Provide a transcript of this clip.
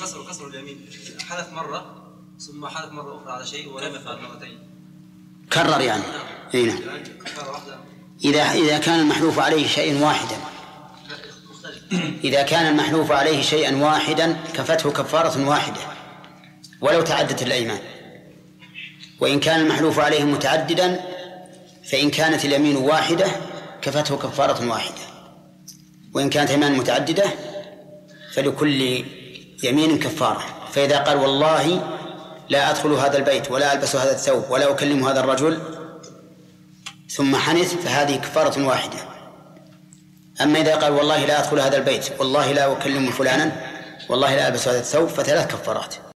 كسر اليمين حلف مرة ثم حلف مرة أخرى على شيء ولم يفعل مرتين. كرر يعني. نعم. إذا كان المحلوف عليه شيء واحدا، إذا كان المحلوف عليه شيئا واحدا كفته كفارة واحدة ولو تعدت الأيمان. وإن كان المحلوف عليه متعددا فإن كانت اليمين واحدة كفته كفارة واحدة، وإن كانت أيمان متعددة فلكل يمين كفارة. فإذا قال والله لا أدخل هذا البيت ولا ألبس هذا الثوب ولا أكلم هذا الرجل ثم حنث فهذه كفارة واحدة. أما إذا قال والله لا أدخل هذا البيت والله لا أكلم فلانا والله لا ألبس هذا الثوب فثلاث كفارات.